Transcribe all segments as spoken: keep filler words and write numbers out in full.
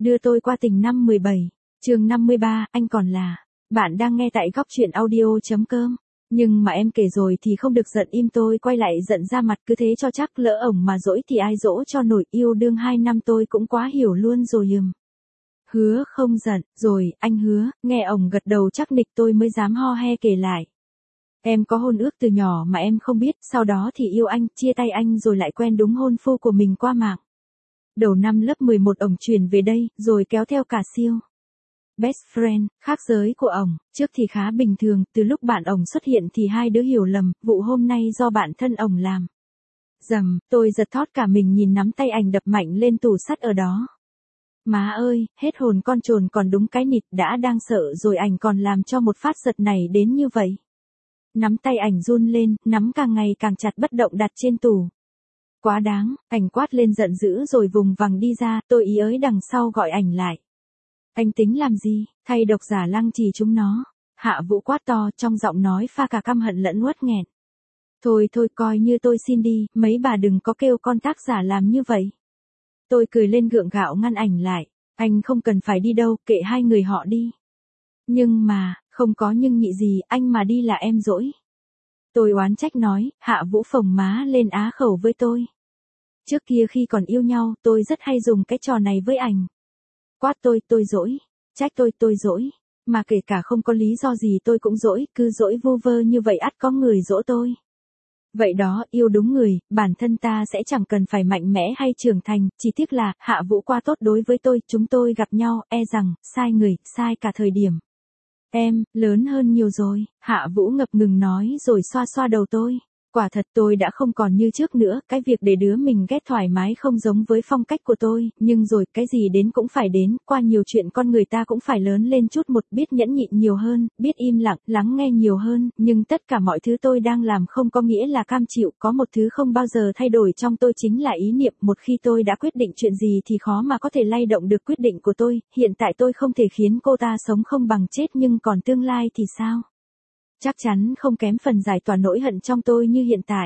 đưa tôi qua tình năm mười bảy, chương năm mươi ba, anh còn là. Bạn đang nghe tại góc truyện audio.com. Nhưng mà em kể rồi thì không được giận, im. Tôi quay lại giận ra mặt, cứ thế cho chắc, lỡ ổng mà dỗi thì ai dỗ cho nổi, yêu đương hai năm tôi cũng quá hiểu luôn rồi ừm. Hứa không giận, rồi, anh hứa. Nghe ổng gật đầu chắc nịch tôi mới dám ho he kể lại. Em có hôn ước từ nhỏ mà em không biết, sau đó thì yêu anh, chia tay anh rồi lại quen đúng hôn phu của mình qua mạng. Đầu năm lớp mười một ổng chuyển về đây, rồi kéo theo cả Siêu. Best friend, khác giới của ổng, trước thì khá bình thường, từ lúc bạn ổng xuất hiện thì hai đứa hiểu lầm, vụ hôm nay do bạn thân ổng làm. Dầm, tôi giật thót cả mình nhìn nắm tay ảnh đập mạnh lên tủ sắt ở đó. Má ơi, hết hồn con trồn, còn đúng cái nịt, đã đang sợ rồi ảnh còn làm cho một phát giật này đến như vậy. Nắm tay ảnh run lên, nắm càng ngày càng chặt bất động đặt trên tủ. Quá đáng, ảnh quát lên giận dữ rồi vùng vằng đi ra, tôi ý ới đằng sau gọi ảnh lại. Anh tính làm gì, thay độc giả lăng trì chúng nó. Hạ Vũ quát to, trong giọng nói pha cả căm hận lẫn uất nghẹn. Thôi thôi, coi như tôi xin đi, mấy bà đừng có kêu con tác giả làm như vậy. Tôi cười lên gượng gạo ngăn ảnh lại. Anh không cần phải đi đâu, kệ hai người họ đi. Nhưng mà, không có nhưng nhị gì, anh mà đi là em dỗi. Tôi oán trách nói. Hạ Vũ phồng má lên á khẩu với tôi. Trước kia khi còn yêu nhau, tôi rất hay dùng cái trò này với ảnh. Quát tôi, tôi dỗi. Trách tôi, tôi dỗi. Mà kể cả không có lý do gì tôi cũng dỗi, cứ dỗi vu vơ như vậy ắt có người dỗ tôi. Vậy đó, yêu đúng người, bản thân ta sẽ chẳng cần phải mạnh mẽ hay trưởng thành, chỉ tiếc là, Hạ Vũ quá tốt đối với tôi, chúng tôi gặp nhau, e rằng, sai người, sai cả thời điểm. Em, lớn hơn nhiều rồi, Hạ Vũ ngập ngừng nói rồi xoa xoa đầu tôi. Quả thật tôi đã không còn như trước nữa, cái việc để đứa mình ghét thoải mái không giống với phong cách của tôi, nhưng rồi, cái gì đến cũng phải đến, qua nhiều chuyện con người ta cũng phải lớn lên chút một, biết nhẫn nhịn nhiều hơn, biết im lặng, lắng nghe nhiều hơn, nhưng tất cả mọi thứ tôi đang làm không có nghĩa là cam chịu, có một thứ không bao giờ thay đổi trong tôi chính là ý niệm, một khi tôi đã quyết định chuyện gì thì khó mà có thể lay động được quyết định của tôi, hiện tại tôi không thể khiến cô ta sống không bằng chết nhưng còn tương lai thì sao? Chắc chắn không kém phần giải tỏa nỗi hận trong tôi như hiện tại.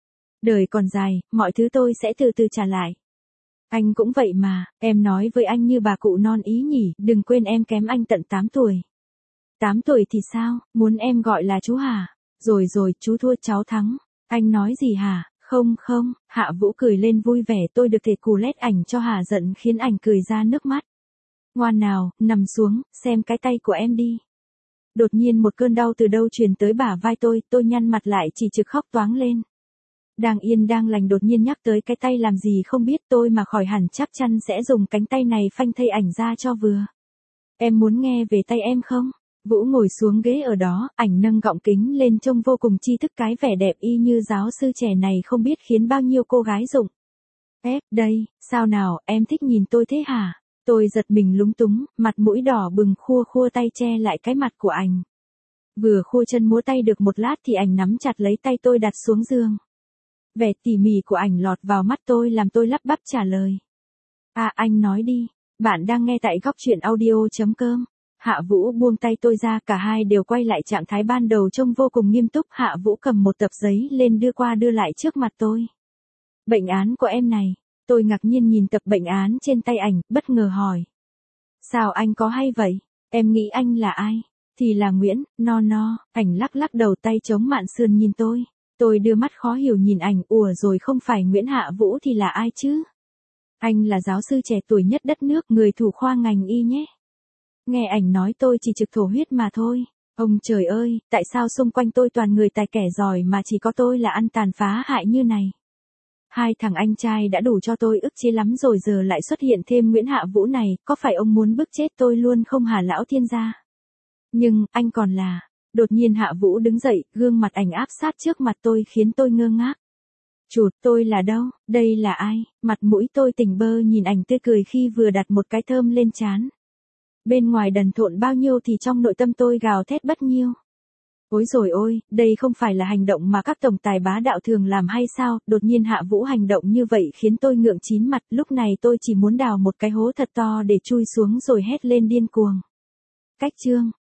Đời còn dài, mọi thứ tôi sẽ từ từ trả lại. Anh cũng vậy mà, em nói với anh như bà cụ non ý nhỉ, đừng quên em kém anh tận tám tuổi. tám tuổi thì sao, muốn em gọi là chú hả? Rồi rồi, chú thua cháu thắng. Anh nói gì hả? Không không, Hạ Vũ cười lên vui vẻ, tôi được thể cù lét ảnh cho Hà giận khiến ảnh cười ra nước mắt. Ngoan nào, nằm xuống, xem cái tay của em đi. Đột nhiên một cơn đau từ đâu truyền tới bả vai tôi, tôi nhăn mặt lại chỉ trực khóc toáng lên. Đang yên đang lành đột nhiên nhắc tới cái tay làm gì không biết, tôi mà khỏi hẳn chắc chắn sẽ dùng cánh tay này phanh thây ảnh ra cho vừa. Em muốn nghe về tay em không? Vũ ngồi xuống ghế ở đó, ảnh nâng gọng kính lên trông vô cùng tri thức, cái vẻ đẹp y như giáo sư trẻ này không biết khiến bao nhiêu cô gái rụng. Ép, đây, sao nào, em thích nhìn tôi thế hả? Tôi giật mình lúng túng, mặt mũi đỏ bừng khua khua tay che lại cái mặt của ảnh. Vừa khua chân múa tay được một lát thì ảnh nắm chặt lấy tay tôi đặt xuống giường. Vẻ tỉ mỉ của ảnh lọt vào mắt tôi làm tôi lắp bắp trả lời. À anh nói đi, bạn đang nghe tại góc truyện audio.com. Hạ Vũ buông tay tôi ra, cả hai đều quay lại trạng thái ban đầu trông vô cùng nghiêm túc. Hạ Vũ cầm một tập giấy lên đưa qua đưa lại trước mặt tôi. Bệnh án của em này. Tôi ngạc nhiên nhìn tập bệnh án trên tay ảnh, bất ngờ hỏi. Sao anh có hay vậy? Em nghĩ anh là ai? Thì là Nguyễn, no no, ảnh lắc lắc đầu tay chống mạn sườn nhìn tôi. Tôi đưa mắt khó hiểu nhìn ảnh, ủa rồi không phải Nguyễn Hạ Vũ thì là ai chứ? Anh là giáo sư trẻ tuổi nhất đất nước, người thủ khoa ngành y nhé. Nghe ảnh nói tôi chỉ trực thổ huyết mà thôi. Ông trời ơi, tại sao xung quanh tôi toàn người tài kẻ giỏi mà chỉ có tôi là ăn tàn phá hại như này? Hai thằng anh trai đã đủ cho tôi ức chế lắm rồi, giờ lại xuất hiện thêm Nguyễn Hạ Vũ này, có phải ông muốn bức chết tôi luôn không hả lão thiên gia? Nhưng, anh còn là... Đột nhiên Hạ Vũ đứng dậy, gương mặt ảnh áp sát trước mặt tôi khiến tôi ngơ ngác. Chụt, tôi là đâu? Đây là ai? Mặt mũi tôi tỉnh bơ nhìn ảnh tươi cười khi vừa đặt một cái thơm lên trán. Bên ngoài đần thộn bao nhiêu thì trong nội tâm tôi gào thét bất nhiêu. Ôi rồi ôi, đây không phải là hành động mà các tổng tài bá đạo thường làm hay sao? Đột nhiên Hạ Vũ hành động như vậy khiến tôi ngượng chín mặt, lúc này tôi chỉ muốn đào một cái hố thật to để chui xuống rồi hét lên điên cuồng. Cách chương